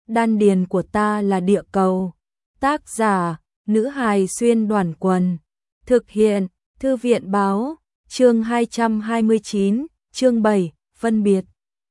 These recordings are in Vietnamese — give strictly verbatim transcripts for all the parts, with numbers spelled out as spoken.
Đan điền của ta là địa cầu. Tác giả, nữ hài xuyên đoàn quần. Thực hiện, thư viện báo, chương hai trăm hai mươi chín, chương bảy, phân biệt.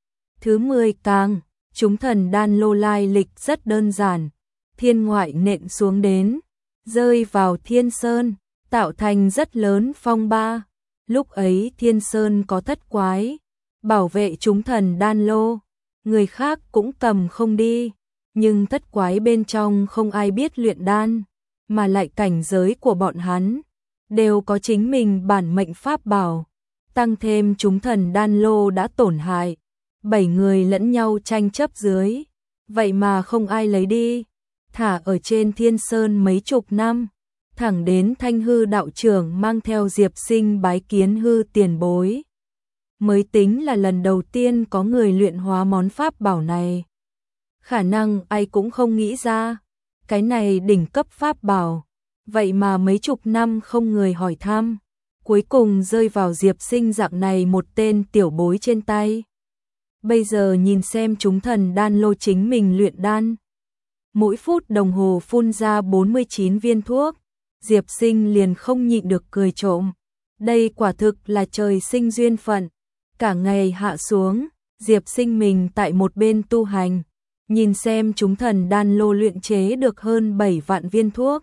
Thứ mười càng, chúng thần đan lô lai lịch rất đơn giản. Thiên ngoại nện xuống đến, rơi vào Thiên Sơn, tạo thành rất lớn phong ba. Lúc ấy Thiên Sơn có thất quái, bảo vệ chúng thần đan lô, người khác cũng cầm không đi, nhưng thất quái bên trong không ai biết luyện đan, mà lại cảnh giới của bọn hắn đều có chính mình bản mệnh pháp bảo, tăng thêm chúng thần đan lô đã tổn hại, bảy người lẫn nhau tranh chấp dưới, vậy mà không ai lấy đi, thả ở trên Thiên Sơn mấy chục năm. Thẳng đến Thanh Hư đạo trưởng mang theo Diệp Sinh bái kiến hư tiền bối. Mới tính là lần đầu tiên có người luyện hóa món pháp bảo này. Khả năng ai cũng không nghĩ ra, cái này đỉnh cấp pháp bảo, vậy mà mấy chục năm không người hỏi thăm, cuối cùng rơi vào Diệp Sinh dạng này một tên tiểu bối trên tay. Bây giờ nhìn xem chúng thần đan lô chính mình luyện đan. Mỗi phút đồng hồ phun ra bốn mươi chín viên thuốc. Diệp Sinh liền không nhịn được cười trộm. Đây quả thực là trời sinh duyên phận. Cả ngày hạ xuống, Diệp Sinh mình tại một bên tu hành, nhìn xem chúng thần đan lô luyện chế được hơn bảy vạn viên thuốc.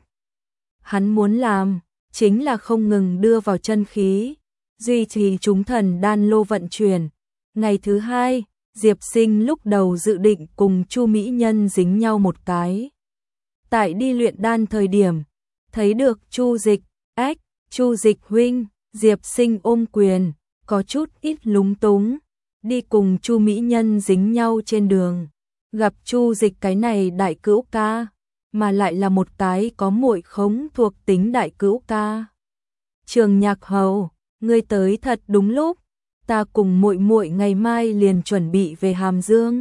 Hắn muốn làm, chính là không ngừng đưa vào chân khí, duy trì chúng thần đan lô vận chuyển. Ngày thứ hai, Diệp Sinh lúc đầu dự định cùng Chu Mỹ Nhân dính nhau một cái. Tại đi luyện đan thời điểm, thấy được Chu Dịch, ách, Chu Dịch huynh, Diệp Sinh ôm quyền, có chút ít lúng túng, đi cùng Chu Mỹ Nhân dính nhau trên đường, gặp Chu Dịch cái này đại cữu ca, mà lại là một cái có muội khống thuộc tính đại cữu ca. Trường Nhạc Hầu, ngươi tới thật đúng lúc, ta cùng muội muội ngày mai liền chuẩn bị về Hàm Dương.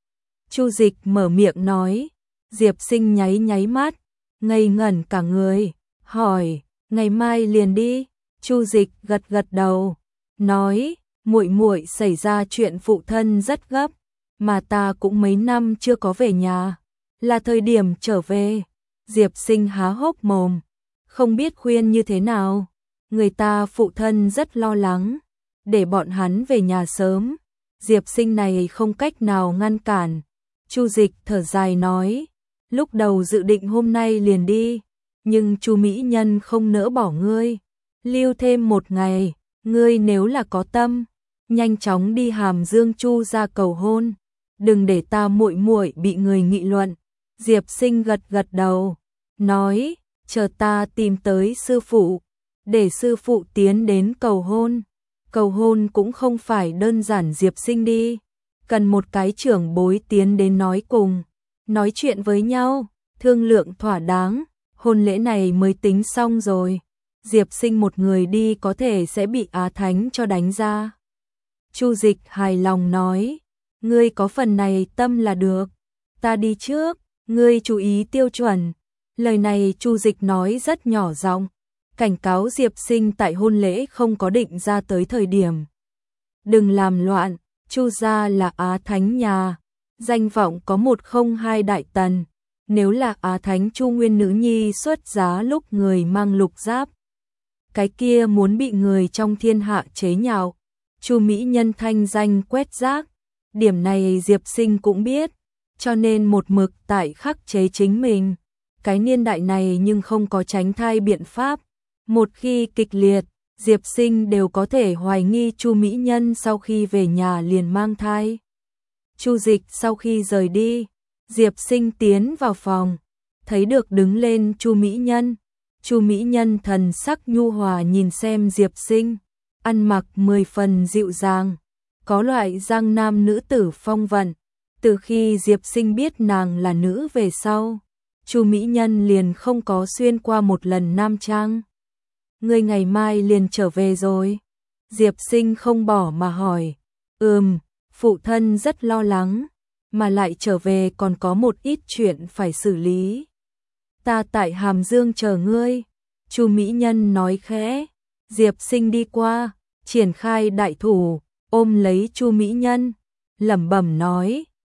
Chu Dịch mở miệng nói, Diệp Sinh nháy nháy mắt, ngây ngẩn cả người, hỏi, ngày mai liền đi. Chu Dịch gật gật đầu, nói, muội muội xảy ra chuyện phụ thân rất gấp, mà ta cũng mấy năm chưa có về nhà, là thời điểm trở về. Diệp Sinh há hốc mồm, không biết khuyên như thế nào, người ta phụ thân rất lo lắng, để bọn hắn về nhà sớm. Diệp Sinh này không cách nào ngăn cản. Chu Dịch thở dài nói, lúc đầu dự định hôm nay liền đi, nhưng Chu Mỹ Nhân không nỡ bỏ ngươi, lưu thêm một ngày, ngươi nếu là có tâm, nhanh chóng đi Hàm Dương Chu ra cầu hôn, đừng để ta muội muội bị người nghị luận. Diệp Sinh gật gật đầu, nói, chờ ta tìm tới sư phụ, để sư phụ tiến đến cầu hôn. Cầu hôn cũng không phải đơn giản Diệp Sinh đi, cần một cái trưởng bối tiến đến nói cùng, nói chuyện với nhau, thương lượng thỏa đáng, hôn lễ này mới tính xong rồi. Diệp Sinh một người đi có thể sẽ bị Á Thánh cho đánh ra. Chu Dịch hài lòng nói, ngươi có phần này tâm là được, ta đi trước, ngươi chú ý tiêu chuẩn. Lời này Chu Dịch nói rất nhỏ giọng, cảnh cáo Diệp Sinh tại hôn lễ không có định ra tới thời điểm. Đừng làm loạn, Chu gia là Á Thánh nhà, danh vọng có một không hai đại tần, nếu là Á Thánh Chu Nguyên nữ nhi xuất giá lúc người mang lục giáp, cái kia muốn bị người trong thiên hạ chế nhạo. Chu Mỹ Nhân thanh danh quét rác, điểm này Diệp Sinh cũng biết, cho nên một mực tại khắc chế chính mình. Cái niên đại này nhưng không có tránh thai biện pháp, một khi kịch liệt, Diệp Sinh đều có thể hoài nghi Chu Mỹ Nhân sau khi về nhà liền mang thai. Chu Dịch sau khi rời đi, Diệp Sinh tiến vào phòng, thấy được đứng lên Chu Mỹ Nhân. Chu Mỹ Nhân thần sắc nhu hòa nhìn xem Diệp Sinh, ăn mặc mười phần dịu dàng, có loại giang nam nữ tử phong vận. Từ khi Diệp Sinh biết nàng là nữ về sau, Chu Mỹ Nhân liền không có xuyên qua một lần nam trang. Ngươi ngày mai liền trở về rồi? Diệp Sinh không bỏ mà hỏi. Ừm, phụ thân rất lo lắng, mà lại trở về còn có một ít chuyện phải xử lý. Ta tại Hàm Dương chờ ngươi. Chu Mỹ Nhân nói khẽ. Diệp Sinh đi qua, triển khai đại thủ, ôm lấy Chu Mỹ Nhân, lẩm bẩm nói,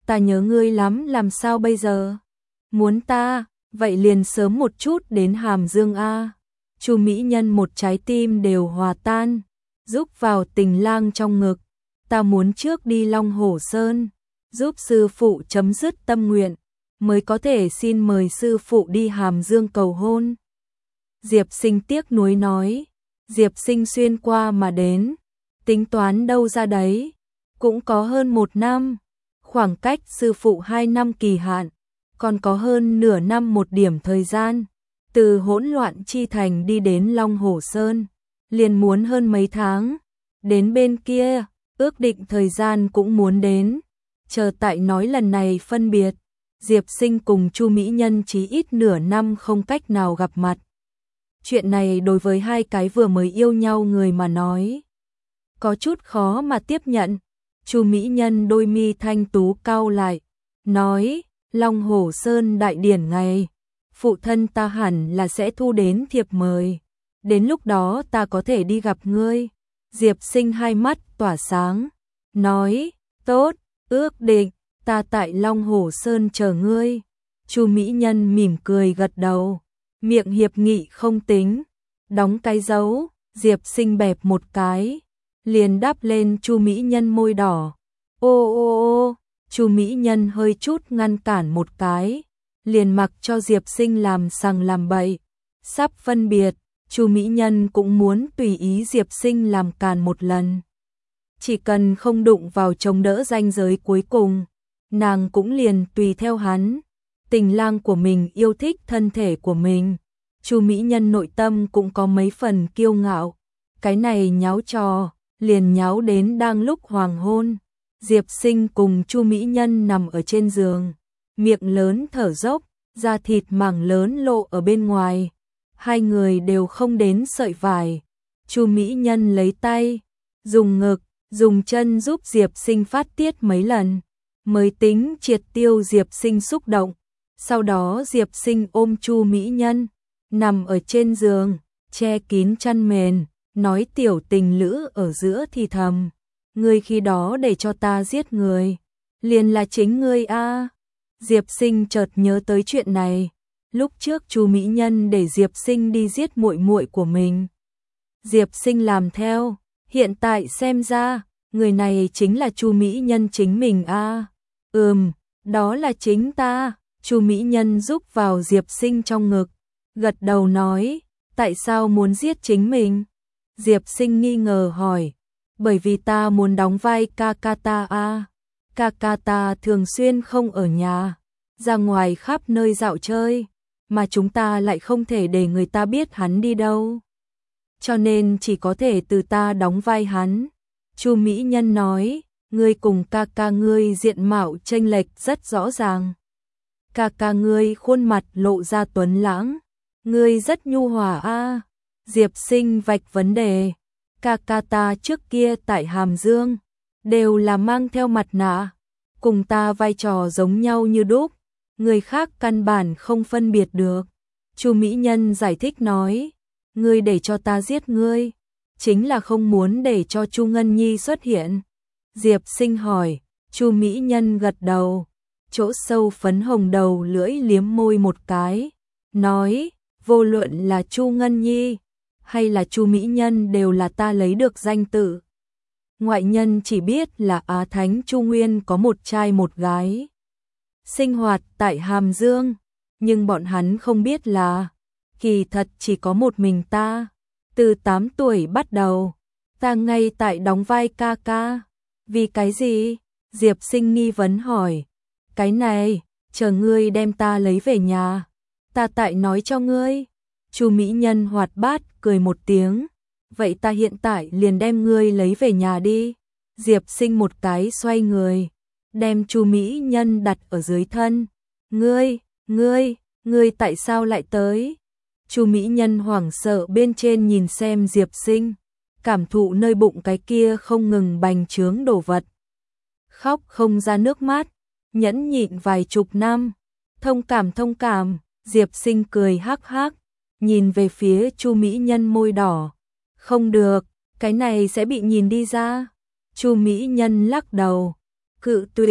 ta nhớ ngươi lắm, làm sao bây giờ? Muốn ta, vậy liền sớm một chút đến Hàm Dương a. Chu Mỹ Nhân một trái tim đều hòa tan, giúp vào Tình Lang trong ngực. Ta muốn trước đi Long Hổ Sơn, giúp sư phụ chấm dứt tâm nguyện, mới có thể xin mời sư phụ đi Hàm Dương cầu hôn. Diệp Sinh tiếc nuối nói. Diệp Sinh xuyên qua mà đến, tính toán đâu ra đấy, cũng có hơn một năm, khoảng cách sư phụ hai năm kỳ hạn, còn có hơn nửa năm một điểm thời gian, từ hỗn loạn chi thành đi đến Long Hổ Sơn, liền muốn hơn mấy tháng, đến bên kia, ước định thời gian cũng muốn đến, chờ tại nói lần này phân biệt, Diệp Sinh cùng Chu Mỹ Nhân chí ít nửa năm không cách nào gặp mặt. Chuyện này đối với hai cái vừa mới yêu nhau người mà nói, có chút khó mà tiếp nhận. Chu Mỹ Nhân đôi mi thanh tú cau lại, nói, Long Hổ Sơn đại điển ngày, phụ thân ta hẳn là sẽ thu đến thiệp mời, đến lúc đó ta có thể đi gặp ngươi. Diệp Sinh hai mắt tỏa sáng, nói, tốt, ước định, ta tại Long Hổ Sơn chờ ngươi. Chu Mỹ Nhân mỉm cười gật đầu, miệng hiệp nghị không tính, đóng cái dấu. Diệp Sinh bẹp một cái, liền đáp lên Chu Mỹ Nhân môi đỏ. Ô ô ô, Chu Mỹ Nhân hơi chút ngăn cản một cái, liền mặc cho Diệp Sinh làm sằng làm bậy. Sắp phân biệt, Chu Mỹ Nhân cũng muốn tùy ý Diệp Sinh làm càn một lần. Chỉ cần không đụng vào chống đỡ ranh giới cuối cùng, nàng cũng liền tùy theo hắn. Tình Lang của mình yêu thích thân thể của mình, Chu Mỹ Nhân nội tâm cũng có mấy phần kiêu ngạo. Cái này nháo trò, liền nháo đến đang lúc hoàng hôn. Diệp Sinh cùng Chu Mỹ Nhân nằm ở trên giường, miệng lớn thở dốc, da thịt mảng lớn lộ ở bên ngoài. Hai người đều không đến sợi vải. Chu Mỹ Nhân lấy tay, dùng ngực, dùng chân giúp Diệp Sinh phát tiết mấy lần, mới tính triệt tiêu Diệp Sinh xúc động. Sau đó Diệp Sinh ôm Chu Mỹ Nhân, nằm ở trên giường, che kín chăn mền, nói tiểu tình lữ ở giữa thì thầm. Ngươi khi đó để cho ta giết người, liền là chính ngươi a. Diệp Sinh chợt nhớ tới chuyện này, lúc trước Chu Mỹ Nhân để Diệp Sinh đi giết muội muội của mình. Diệp Sinh làm theo, hiện tại xem ra, người này chính là Chu Mỹ Nhân chính mình a. Ừm, đó là chính ta. Chu Mỹ Nhân giúp vào Diệp Sinh trong ngực, gật đầu nói, tại sao muốn giết chính mình? Diệp Sinh nghi ngờ hỏi, bởi vì ta muốn đóng vai ca ca ta a. Ca ca ta thường xuyên không ở nhà, ra ngoài khắp nơi dạo chơi, mà chúng ta lại không thể để người ta biết hắn đi đâu. Cho nên chỉ có thể từ ta đóng vai hắn. Chu Mỹ Nhân nói, ngươi cùng ca ca ngươi diện mạo chênh lệch rất rõ ràng. Ca ca ngươi khuôn mặt lộ ra tuấn lãng, ngươi rất nhu hòa a. Diệp Sinh vạch vấn đề, ca ca ta trước kia tại Hàm Dương đều là mang theo mặt nạ, cùng ta vai trò giống nhau như đúc, người khác căn bản không phân biệt được. Chu Mỹ Nhân giải thích nói, ngươi để cho ta giết ngươi, chính là không muốn để cho Chu Ngân Nhi xuất hiện. Diệp Sinh hỏi, Chu Mỹ Nhân gật đầu, chỗ sâu phấn hồng đầu lưỡi liếm môi một cái, nói, vô luận là Chu Ngân Nhi hay là Chu Mỹ Nhân đều là ta lấy được danh tự. Ngoại nhân chỉ biết là Á Thánh Chu Nguyên có một trai một gái, sinh hoạt tại Hàm Dương, nhưng bọn hắn không biết là, kỳ thật chỉ có một mình ta. Từ tám tuổi bắt đầu, ta ngay tại đóng vai ca ca. Vì cái gì? Diệp Sinh nghi vấn hỏi. Cái này, chờ ngươi đem ta lấy về nhà, ta tại nói cho ngươi. Chu Mỹ Nhân hoạt bát cười một tiếng, vậy ta hiện tại liền đem ngươi lấy về nhà đi. Diệp Sinh một cái xoay người, đem Chu Mỹ Nhân đặt ở dưới thân. Ngươi, ngươi, ngươi tại sao lại tới? Chu Mỹ Nhân hoảng sợ bên trên nhìn xem Diệp Sinh, cảm thụ nơi bụng cái kia không ngừng bành trướng đồ vật. Khóc không ra nước mắt, nhẫn nhịn vài chục năm. Thông cảm thông cảm, Diệp Sinh cười hắc hắc, nhìn về phía Chu Mỹ Nhân môi đỏ. Không được, cái này sẽ bị nhìn đi ra. Chu Mỹ Nhân lắc đầu, cự tuyệt,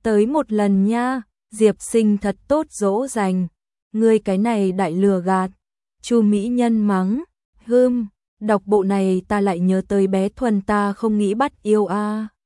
Tới một lần nha, Diệp Sinh thật tốt dỗ dành. Ngươi cái này đại lừa gạt. Chu mỹ nhân mắng, hưm, đọc bộ này ta lại nhớ tới bé Thuần ta không nghĩ bắt yêu a.